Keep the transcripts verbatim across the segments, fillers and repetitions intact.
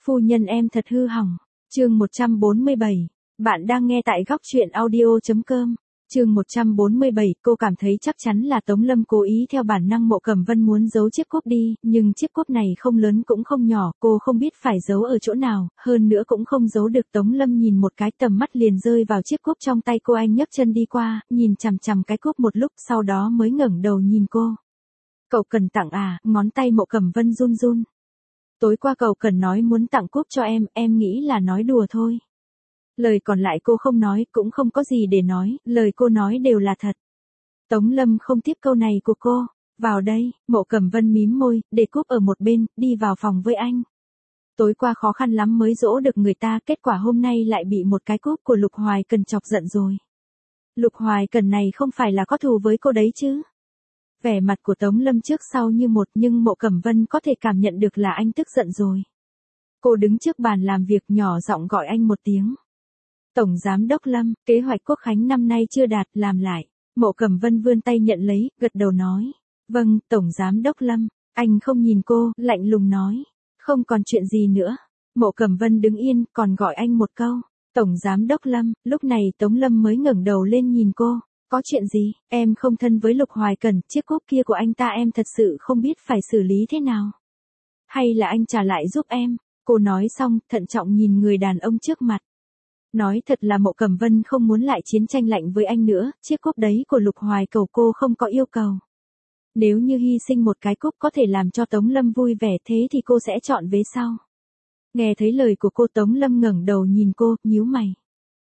Phu nhân em thật hư hỏng. Chương một trăm bốn mươi bảy. Bạn đang nghe tại góc truyện audio chấm com. Chương một trăm bốn mươi bảy, cô cảm thấy chắc chắn là Tống Lâm cố ý theo bản năng Mộ Cẩm Vân muốn giấu chiếc cúp đi, nhưng chiếc cúp này không lớn cũng không nhỏ, cô không biết phải giấu ở chỗ nào, hơn nữa cũng không giấu được. Tống Lâm nhìn một cái tầm mắt liền rơi vào chiếc cúp trong tay cô, anh nhấc chân đi qua, nhìn chằm chằm cái cúp một lúc sau đó mới ngẩng đầu nhìn cô. Cậu cần tặng à, ngón tay Mộ Cẩm Vân run run. Tối qua cậu cần nói muốn tặng cúp cho em, em nghĩ là nói đùa thôi. Lời còn lại cô không nói, cũng không có gì để nói, lời cô nói đều là thật. Tống Lâm không tiếp câu này của cô. Vào đây, Mộ Cẩm Vân mím môi, để cúp ở một bên, đi vào phòng với anh. Tối qua khó khăn lắm mới dỗ được người ta, kết quả hôm nay lại bị một cái cúp của Lục Hoài Cần chọc giận rồi. Lục Hoài Cần này không phải là có thù với cô đấy chứ? Vẻ mặt của Tống Lâm trước sau như một, nhưng Mộ Cẩm Vân có thể cảm nhận được là anh tức giận rồi. Cô đứng trước bàn làm việc nhỏ giọng gọi anh một tiếng. Tổng Giám đốc Lâm, kế hoạch Quốc khánh năm nay chưa đạt, làm lại. Mộ Cẩm Vân vươn tay nhận lấy, gật đầu nói. Vâng, Tổng Giám đốc Lâm. Anh không nhìn cô, lạnh lùng nói. Không còn chuyện gì nữa. Mộ Cẩm Vân đứng yên, còn gọi anh một câu. Tổng Giám đốc Lâm. Lúc này Tống Lâm mới ngẩng đầu lên nhìn cô. Có chuyện gì, em không thân với Lục Hoài Cần, chiếc cúp kia của anh ta em thật sự không biết phải xử lý thế nào. Hay là anh trả lại giúp em. Cô nói xong, thận trọng nhìn người đàn ông trước mặt. Nói thật là Mộ Cẩm Vân không muốn lại chiến tranh lạnh với anh nữa, chiếc cúp đấy của Lục Hoài Cầu cô không có yêu cầu. Nếu như hy sinh một cái cúp có thể làm cho Tống Lâm vui vẻ thế thì cô sẽ chọn vế sau. Nghe thấy lời của cô, Tống Lâm ngẩng đầu nhìn cô, nhíu mày.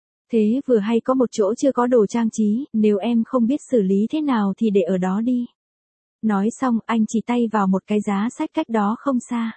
Thế vừa hay có một chỗ chưa có đồ trang trí, nếu em không biết xử lý thế nào thì để ở đó đi. Nói xong, anh chỉ tay vào một cái giá sách cách đó không xa.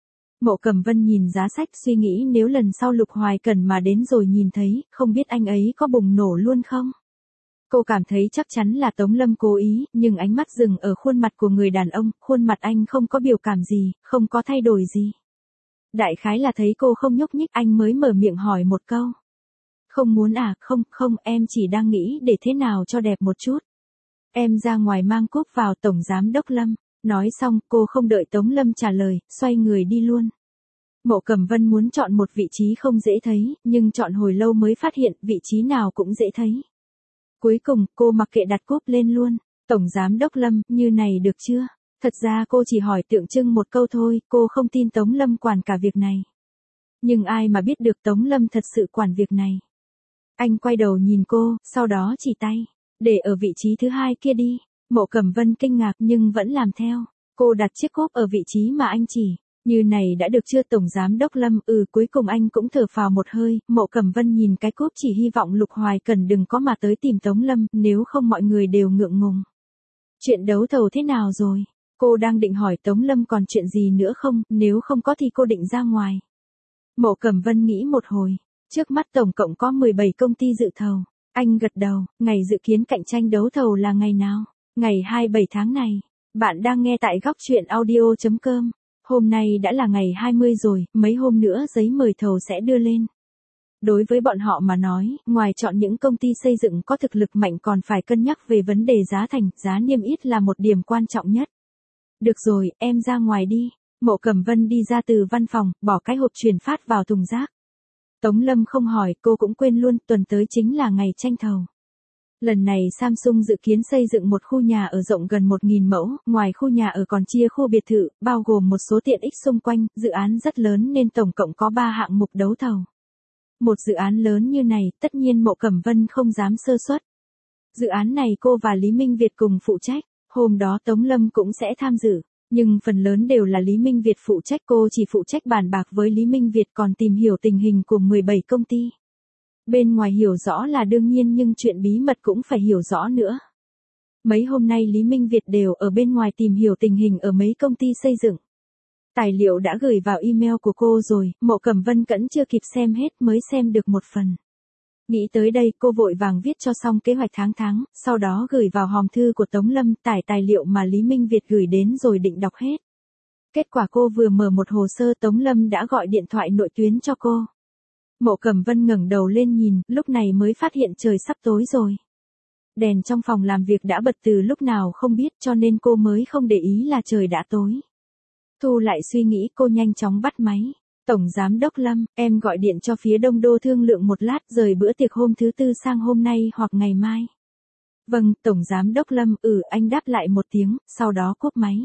Mộ Cẩm Vân nhìn giá sách suy nghĩ nếu lần sau Lục Hoài Cần mà đến rồi nhìn thấy, không biết anh ấy có bùng nổ luôn không? Cô cảm thấy chắc chắn là Tống Lâm cố ý, nhưng ánh mắt dừng ở khuôn mặt của người đàn ông, khuôn mặt anh không có biểu cảm gì, không có thay đổi gì. Đại khái là thấy cô không nhúc nhích, anh mới mở miệng hỏi một câu. Không muốn à, không, không, em chỉ đang nghĩ để thế nào cho đẹp một chút. Em ra ngoài mang cúp vào. Tổng Giám đốc Lâm. Nói xong, cô không đợi Tống Lâm trả lời, xoay người đi luôn. Mộ Cẩm Vân muốn chọn một vị trí không dễ thấy, nhưng chọn hồi lâu mới phát hiện vị trí nào cũng dễ thấy. Cuối cùng, cô mặc kệ đặt cúp lên luôn. Tổng Giám đốc Lâm, như này được chưa? Thật ra cô chỉ hỏi tượng trưng một câu thôi, cô không tin Tống Lâm quản cả việc này. Nhưng ai mà biết được Tống Lâm thật sự quản việc này. Anh quay đầu nhìn cô, sau đó chỉ tay. Để ở vị trí thứ hai kia đi. Mộ Cẩm Vân kinh ngạc nhưng vẫn làm theo. Cô đặt chiếc cúp ở vị trí mà anh chỉ. Như này đã được chưa Tổng Giám đốc Lâm? Ừ, cuối cùng anh cũng thở phào một hơi. Mộ Cẩm Vân nhìn cái cúp chỉ hy vọng Lục Hoài Cần đừng có mà tới tìm Tống Lâm, nếu không mọi người đều ngượng ngùng. Chuyện đấu thầu thế nào rồi? Cô đang định hỏi Tống Lâm còn chuyện gì nữa không, nếu không có thì cô định ra ngoài. Mộ Cẩm Vân nghĩ một hồi. Trước mắt tổng cộng có mười bảy công ty dự thầu. Anh gật đầu, ngày dự kiến cạnh tranh đấu thầu là ngày nào? Ngày hai mươi bảy tháng này. Bạn đang nghe tại góc truyện audio chấm com. Hôm nay đã là ngày hai mươi rồi, mấy hôm nữa giấy mời thầu sẽ đưa lên. Đối với bọn họ mà nói, ngoài chọn những công ty xây dựng có thực lực mạnh còn phải cân nhắc về vấn đề giá thành, giá niêm yết là một điểm quan trọng nhất. Được rồi, em ra ngoài đi. Mộ Cẩm Vân đi ra từ văn phòng, bỏ cái hộp truyền phát vào thùng rác. Tống Lâm không hỏi, cô cũng quên luôn, tuần tới chính là ngày tranh thầu. Lần này Samsung dự kiến xây dựng một khu nhà ở rộng gần một nghìn mẫu, ngoài khu nhà ở còn chia khu biệt thự, bao gồm một số tiện ích xung quanh, dự án rất lớn nên tổng cộng có ba hạng mục đấu thầu. Một dự án lớn như này, tất nhiên Mộ Cẩm Vân không dám sơ suất. Dự án này cô và Lý Minh Việt cùng phụ trách, hôm đó Tống Lâm cũng sẽ tham dự. Nhưng phần lớn đều là Lý Minh Việt phụ trách, cô chỉ phụ trách bàn bạc với Lý Minh Việt còn tìm hiểu tình hình của mười bảy công ty. Bên ngoài hiểu rõ là đương nhiên nhưng chuyện bí mật cũng phải hiểu rõ nữa. Mấy hôm nay Lý Minh Việt đều ở bên ngoài tìm hiểu tình hình ở mấy công ty xây dựng. Tài liệu đã gửi vào email của cô rồi, Mộ Cẩm Vân cẫn chưa kịp xem hết mới xem được một phần. Nghĩ tới đây cô vội vàng viết cho xong kế hoạch tháng tháng, sau đó gửi vào hòm thư của Tống Lâm tải tài liệu mà Lý Minh Việt gửi đến rồi định đọc hết. Kết quả cô vừa mở một hồ sơ Tống Lâm đã gọi điện thoại nội tuyến cho cô. Mộ Cẩm Vân ngẩng đầu lên nhìn, lúc này mới phát hiện trời sắp tối rồi. Đèn trong phòng làm việc đã bật từ lúc nào không biết cho nên cô mới không để ý là trời đã tối. Thu lại suy nghĩ cô nhanh chóng bắt máy. Tổng Giám đốc Lâm, em gọi điện cho phía Đông Đô thương lượng một lát rời bữa tiệc hôm thứ tư sang hôm nay hoặc ngày mai. Vâng, Tổng Giám đốc Lâm, ừ, anh đáp lại một tiếng, sau đó cúp máy.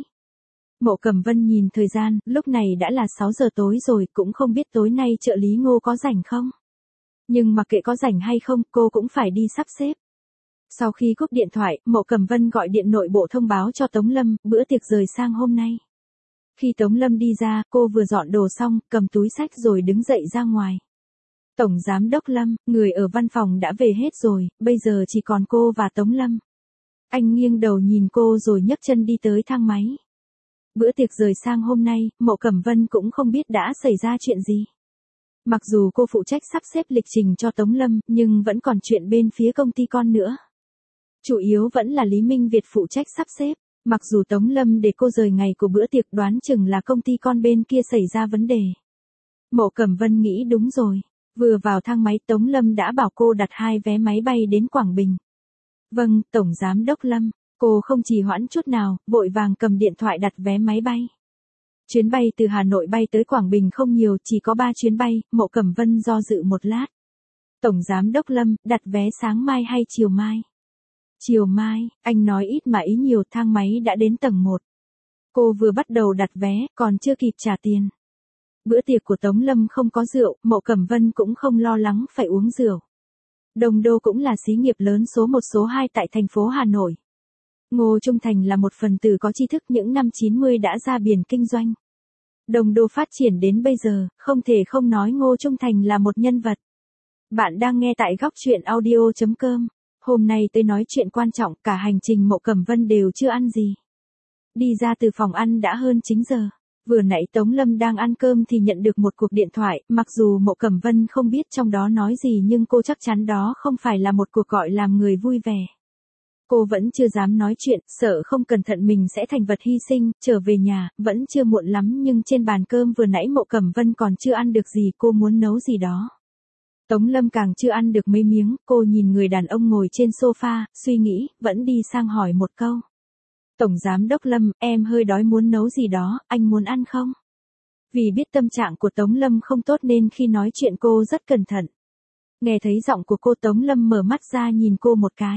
Mộ Cẩm Vân nhìn thời gian, lúc này đã là sáu giờ tối rồi, cũng không biết tối nay trợ lý Ngô có rảnh không. Nhưng mặc kệ có rảnh hay không, cô cũng phải đi sắp xếp. Sau khi cúp điện thoại, Mộ Cẩm Vân gọi điện nội bộ thông báo cho Tống Lâm, bữa tiệc rời sang hôm nay. Khi Tống Lâm đi ra, cô vừa dọn đồ xong, cầm túi xách rồi đứng dậy ra ngoài. Tổng Giám đốc Lâm, người ở văn phòng đã về hết rồi, bây giờ chỉ còn cô và Tống Lâm. Anh nghiêng đầu nhìn cô rồi nhấc chân đi tới thang máy. Bữa tiệc rời sang hôm nay, Mộ Cẩm Vân cũng không biết đã xảy ra chuyện gì. Mặc dù cô phụ trách sắp xếp lịch trình cho Tống Lâm, nhưng vẫn còn chuyện bên phía công ty con nữa. Chủ yếu vẫn là Lý Minh Việt phụ trách sắp xếp. Mặc dù Tống Lâm để cô rời ngày của bữa tiệc, đoán chừng là công ty con bên kia xảy ra vấn đề. Mộ Cẩm Vân nghĩ đúng rồi. Vừa vào thang máy Tống Lâm đã bảo cô đặt hai vé máy bay đến Quảng Bình. Vâng, Tổng Giám đốc Lâm. Cô không trì hoãn chút nào, vội vàng cầm điện thoại đặt vé máy bay. Chuyến bay từ Hà Nội bay tới Quảng Bình không nhiều, chỉ có ba chuyến bay, Mộ Cẩm Vân do dự một lát. Tổng Giám đốc Lâm, đặt vé sáng mai hay chiều mai? Chiều mai, anh nói ít mà ý nhiều, thang máy đã đến tầng một. Cô vừa bắt đầu đặt vé, còn chưa kịp trả tiền. Bữa tiệc của Tống Lâm không có rượu, Mộ Cẩm Vân cũng không lo lắng phải uống rượu. Đông Đô cũng là xí nghiệp lớn số một số hai tại thành phố Hà Nội. Ngô Trung Thành là một phần tử có tri thức, những năm chín mươi đã ra biển kinh doanh. Đông Đô phát triển đến bây giờ, không thể không nói Ngô Trung Thành là một nhân vật. Bạn đang nghe tại góc truyện audio chấm com. Hôm nay tôi nói chuyện quan trọng, cả hành trình Mộ Cẩm Vân đều chưa ăn gì. Đi ra từ phòng ăn đã hơn chín giờ. Vừa nãy Tống Lâm đang ăn cơm thì nhận được một cuộc điện thoại, mặc dù Mộ Cẩm Vân không biết trong đó nói gì nhưng cô chắc chắn đó không phải là một cuộc gọi làm người vui vẻ. Cô vẫn chưa dám nói chuyện, sợ không cẩn thận mình sẽ thành vật hy sinh, trở về nhà, vẫn chưa muộn lắm nhưng trên bàn cơm vừa nãy Mộ Cẩm Vân còn chưa ăn được gì, cô muốn nấu gì đó. Tống Lâm càng chưa ăn được mấy miếng, cô nhìn người đàn ông ngồi trên sofa, suy nghĩ, vẫn đi sang hỏi một câu. Tổng Giám đốc Lâm, em hơi đói muốn nấu gì đó, anh muốn ăn không? Vì biết tâm trạng của Tống Lâm không tốt nên khi nói chuyện cô rất cẩn thận. Nghe thấy giọng của cô Tống Lâm mở mắt ra nhìn cô một cái.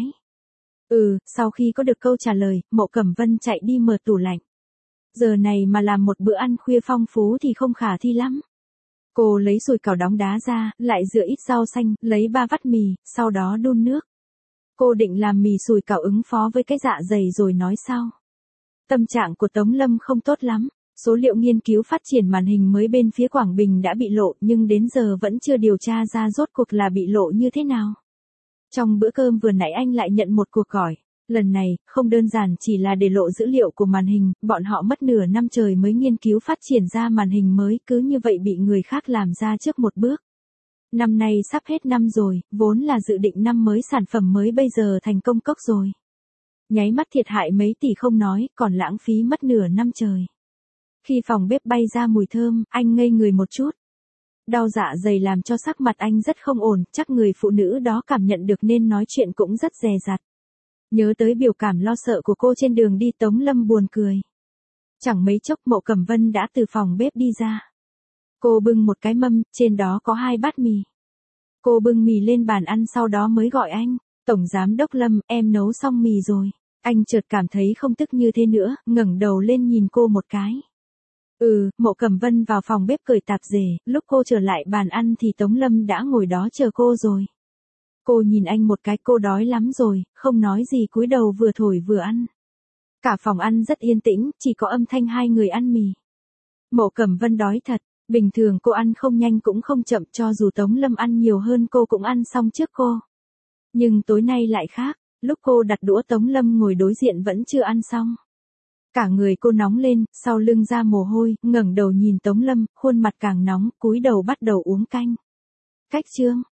Ừ, sau khi có được câu trả lời, Mộ Cẩm Vân chạy đi mở tủ lạnh. Giờ này mà làm một bữa ăn khuya phong phú thì không khả thi lắm. Cô lấy sủi cảo đóng đá ra, lại rửa ít rau xanh, lấy ba vắt mì, sau đó đun nước. Cô định làm mì sủi cảo ứng phó với cái dạ dày rồi nói sau. Tâm trạng của Tống Lâm không tốt lắm. Số liệu nghiên cứu phát triển màn hình mới bên phía Quảng Bình đã bị lộ nhưng đến giờ vẫn chưa điều tra ra rốt cuộc là bị lộ như thế nào. Trong bữa cơm vừa nãy anh lại nhận một cuộc gọi. Lần này, không đơn giản chỉ là để lộ dữ liệu của màn hình, bọn họ mất nửa năm trời mới nghiên cứu phát triển ra màn hình mới, cứ như vậy bị người khác làm ra trước một bước. Năm nay sắp hết năm rồi, vốn là dự định năm mới sản phẩm mới bây giờ thành công cốc rồi. Nháy mắt thiệt hại mấy tỷ không nói, còn lãng phí mất nửa năm trời. Khi phòng bếp bay ra mùi thơm, anh ngây người một chút. Đau dạ dày làm cho sắc mặt anh rất không ổn, chắc người phụ nữ đó cảm nhận được nên nói chuyện cũng rất dè dặt. Nhớ tới biểu cảm lo sợ của cô trên đường đi Tống Lâm buồn cười. Chẳng mấy chốc Mộ Cẩm Vân đã từ phòng bếp đi ra. Cô bưng một cái mâm, trên đó có hai bát mì. Cô bưng mì lên bàn ăn sau đó mới gọi anh. Tổng Giám đốc Lâm, em nấu xong mì rồi. Anh chợt cảm thấy không tức như thế nữa, ngẩng đầu lên nhìn cô một cái. Ừ, Mộ Cẩm Vân vào phòng bếp cởi tạp dề, lúc cô trở lại bàn ăn thì Tống Lâm đã ngồi đó chờ cô rồi. Cô nhìn anh một cái, cô đói lắm rồi, không nói gì cúi đầu vừa thổi vừa ăn. Cả phòng ăn rất yên tĩnh, chỉ có âm thanh hai người ăn mì. Mộ Cẩm Vân đói thật, bình thường cô ăn không nhanh cũng không chậm, cho dù Tống Lâm ăn nhiều hơn cô cũng ăn xong trước cô. Nhưng tối nay lại khác, lúc cô đặt đũa Tống Lâm ngồi đối diện vẫn chưa ăn xong. Cả người cô nóng lên, sau lưng ra mồ hôi, ngẩng đầu nhìn Tống Lâm, khuôn mặt càng nóng, cúi đầu bắt đầu uống canh. Cách chương